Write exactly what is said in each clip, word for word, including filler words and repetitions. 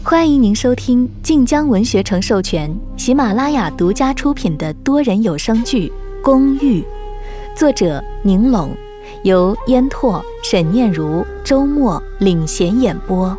欢迎您收听晋江文学城授权、喜马拉雅独家出品的多人有声剧《公寓》，作者宁龙，由烟拓、沈念如、周末领衔演播。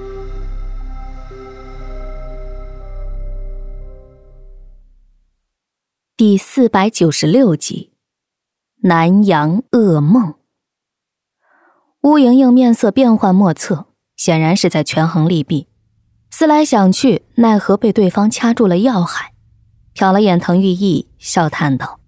第四百九十六集，南阳噩梦。乌莹莹面色变幻莫测，显然是在权衡利弊。思来想去，奈何被对方掐住了要害，瞟了眼滕玉意，笑叹道：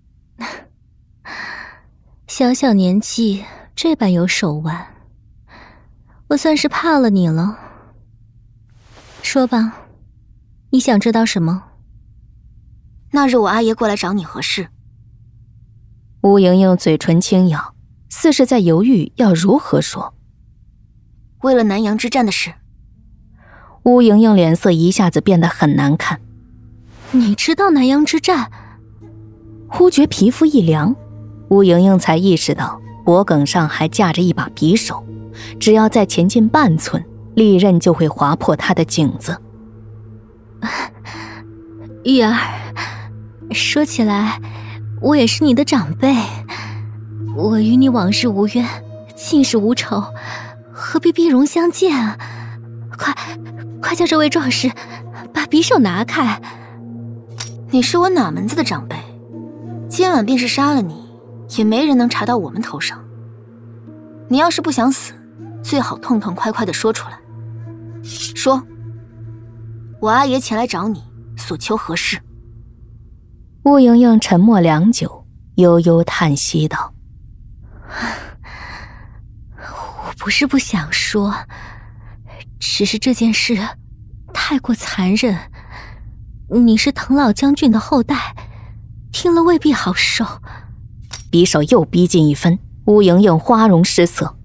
小小年纪这般有手腕，我算是怕了你了。说吧，你想知道什么？ 那日我阿爷过来找你何事？ 乌莹莹嘴唇轻咬，似是在犹豫要如何说。 为了南阳之战的事。 乌莹莹脸色一下子变得很难看。 你知道南阳之战？ 忽觉皮肤一凉，乌莹莹才意识到脖颈上还架着一把匕首，只要再前进半寸，利刃就会划破她的颈子。 玉儿，说起来我也是你的长辈，我与你往事无冤，近世无仇，何必兵戎相见啊？快快叫这位壮士把匕首拿开。 你是我哪门子的长辈？今晚便是杀了你，也没人能查到我们头上。你要是不想死，最好痛痛快快地说出来。说，我阿爷前来找你，所求何事？ 乌莹莹沉默良久，悠悠叹息道： 我不是不想说，只是这件事太过残忍，你是滕老将军的后代，听了未必好受。 匕首又逼近一分，乌莹莹花容失色。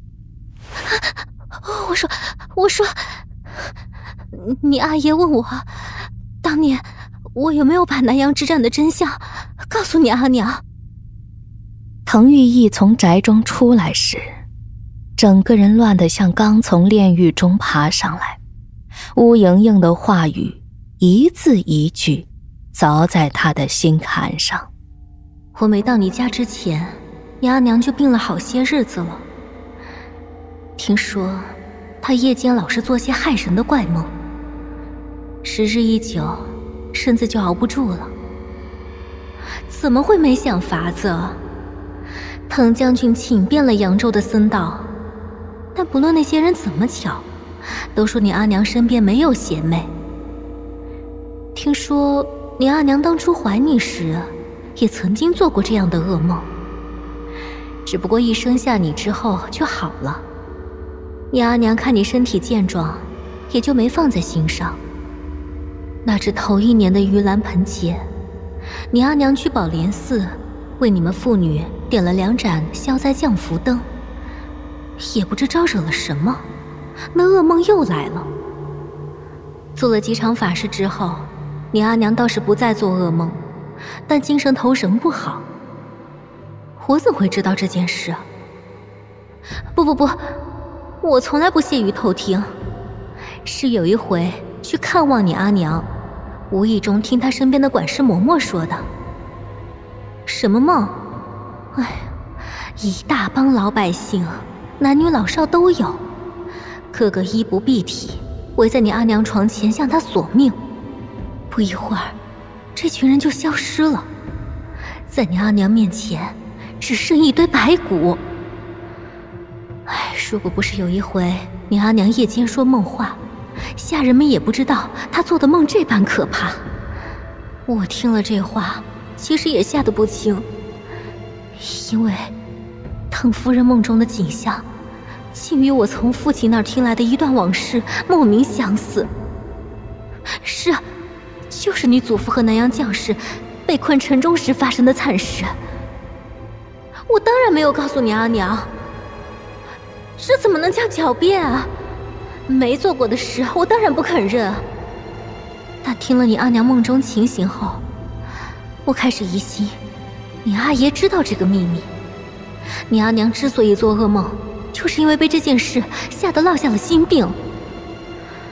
我说我说你阿爷问我当年我有没有把南阳之战的真相告诉你阿娘。 滕玉意从宅中出来时，整个人乱得像刚从炼狱中爬上来。乌莹莹的话语一字一句凿在他的心坎上。 我没到你家之前，你阿娘就病了好些日子了。听说她夜间老是做些害人的怪梦，时日一久，身子就熬不住了。怎么会没想法子？滕将军请遍了扬州的僧道，但不论那些人怎么瞧，都说你阿娘身边没有邪魅。听说你阿娘当初怀你时，也曾经做过这样的噩梦，只不过一生下你之后就好了。你阿娘看你身体健壮，也就没放在心上。那至头一年的盂兰盆节，你阿娘去宝莲寺为你们妇女点了两盏消灾降福灯，也不知招惹了什么，那噩梦又来了。做了几场法事之后，你阿娘倒是不再做噩梦，但精神头仍不好。我怎会知道这件事？不不不，我从来不屑于偷听。是有一回去看望你阿娘，无意中听她身边的管事嬷嬷说的。什么梦？哎呀，一大帮老百姓，男女老少都有，个个衣不蔽体，围在你阿娘床前向她索命。不一会儿，这群人就消失了，在你阿娘面前只剩一堆白骨。哎，如果不是有一回你阿娘夜间说梦话，下人们也不知道她做的梦这般可怕。我听了这话，其实也吓得不轻，因为滕夫人梦中的景象竟与我从父亲那儿听来的一段往事莫名相似。是啊，就是你祖父和南阳将士被困城中时发生的惨事。我当然没有告诉你阿娘，这怎么能叫狡辩啊？没做过的事，我当然不肯认。但听了你阿娘梦中情形后，我开始疑心你阿爷知道这个秘密。你阿娘之所以做噩梦，就是因为被这件事吓得落下了心病。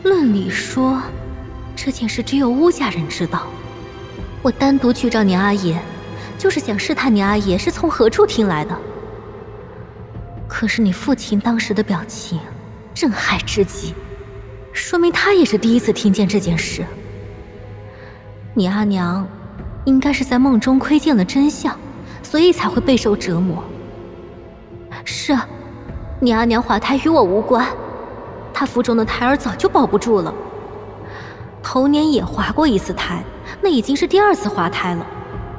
论理说，这件事只有乌家人知道。我单独去找你阿爷，就是想试探你阿爷是从何处听来的。可是你父亲当时的表情震撼之极，说明他也是第一次听见这件事。你阿娘应该是在梦中窥见了真相，所以才会备受折磨。是啊，你阿娘怀胎与我无关，她腹中的胎儿早就保不住了。头年也怀过一次胎，那已经是第二次滑胎了。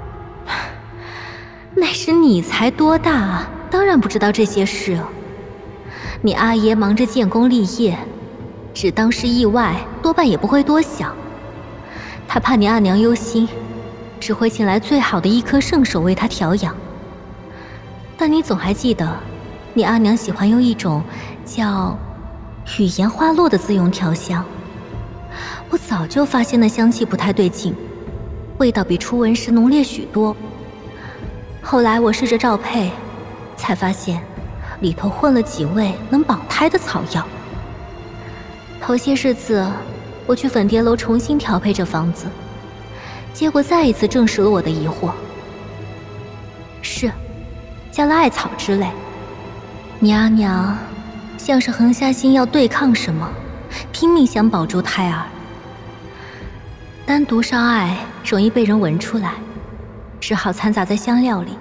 那时你才多大啊，当然不知道这些事啊。你阿爷忙着建功立业，只当是意外，多半也不会多想。他怕你阿娘忧心，只会请来最好的医科圣手为她调养。但你总还记得，你阿娘喜欢用一种叫雨言花落的自用调香。我早就发现那香气不太对劲，味道比初闻时浓烈许多。后来我试着照配，才发现里头混了几味能绑胎的草药。头些日子我去粉蝶楼重新调配这方子，结果再一次证实了我的疑惑。是，加了艾草之类。你阿娘像是横下心要对抗什么，拼命想保住胎儿。单独烧艾容易被人闻出来，只好掺杂在香料里。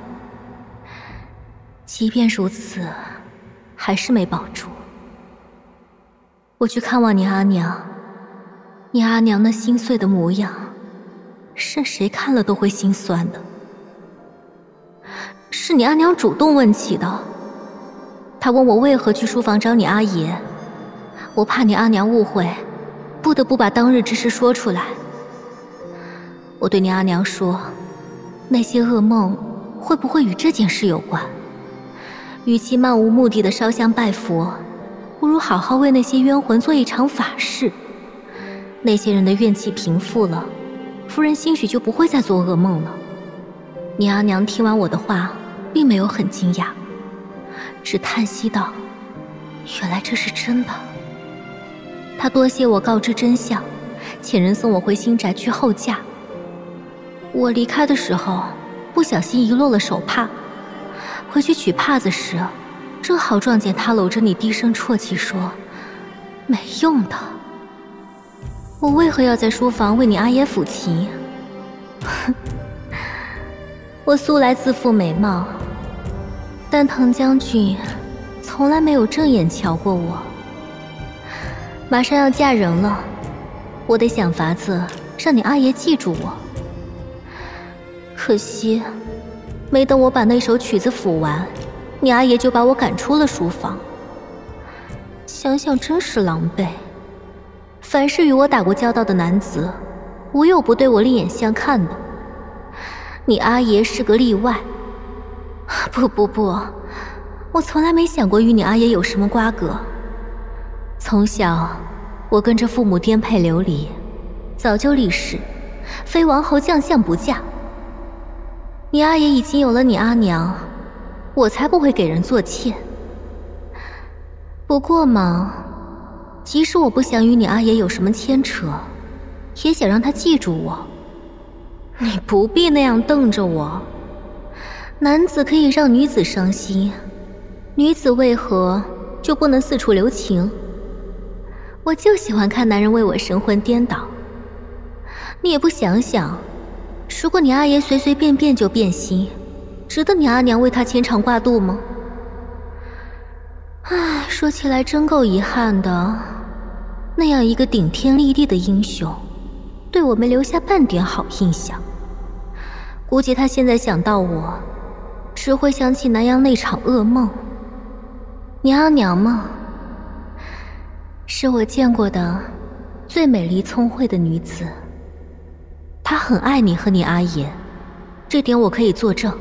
即便如此，还是没保住。我去看望你阿娘，你阿娘那心碎的模样，任谁看了都会心酸的。是你阿娘主动问起的，她问我为何去书房找你阿爷，我怕你阿娘误会，不得不把当日之事说出来。我对你阿娘说，那些噩梦会不会与这件事有关？与其漫无目的的烧香拜佛，不如好好为那些冤魂做一场法事。那些人的怨气平复了，夫人兴许就不会再做噩梦了。你阿娘听完我的话，并没有很惊讶，只叹息道：“原来这是真的。”她多谢我告知真相，遣人送我回新宅去候驾。我离开的时候，不小心遗落了手帕，回去取帕子时，正好撞见他搂着你低声啜泣说：“没用的。”我为何要在书房为你阿爷抚琴？哼，我素来自负美貌，但藤将军从来没有正眼瞧过我。马上要嫁人了，我得想法子让你阿爷记住我。可惜，没等我把那首曲子抚完，你阿爷就把我赶出了书房。想想真是狼狈。凡是与我打过交道的男子，无有不对我另眼相看的。你阿爷是个例外。不不不，我从来没想过与你阿爷有什么瓜葛。从小，我跟着父母颠沛流离，早就立誓，非王侯将相不嫁。你阿爷已经有了你阿娘，我才不会给人做妾。不过嘛，即使我不想与你阿爷有什么牵扯，也想让他记住我。你不必那样瞪着我。男子可以让女子伤心，女子为何就不能四处留情？我就喜欢看男人为我神魂颠倒。你也不想想，如果你阿爷随随便便就变心，值得你阿娘为他牵肠挂肚吗？唉，说起来真够遗憾的，那样一个顶天立地的英雄，对我没留下半点好印象。估计他现在想到我，只会想起南阳那场噩梦。你阿娘嘛，是我见过的最美丽聪慧的女子。她很爱你和你阿爷，这点我可以作证。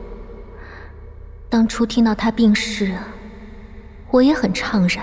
当初听到她病逝，我也很怅然。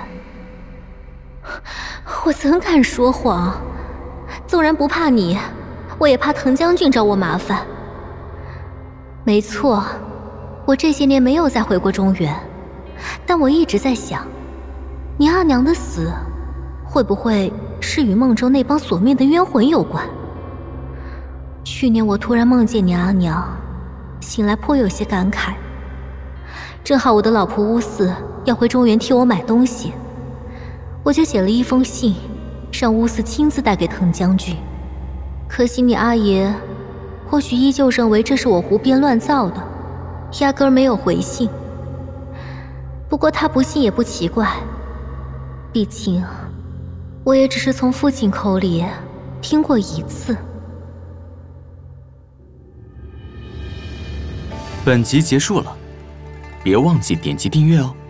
我怎敢说谎？纵然不怕你，我也怕藤将军找我麻烦。没错，我这些年没有再回过中原，但我一直在想，你阿娘的死会不会是与梦中那帮索命的冤魂有关？去年我突然梦见你阿娘，醒来颇有些感慨。正好我的老婆乌四要回中原替我买东西，我就写了一封信，让乌四亲自带给滕将军。可惜你阿爷或许依旧认为这是我胡编乱造的，压根儿没有回信。不过他不信也不奇怪，毕竟我也只是从父亲口里听过一次。 本集结束了，别忘记点击订阅哦。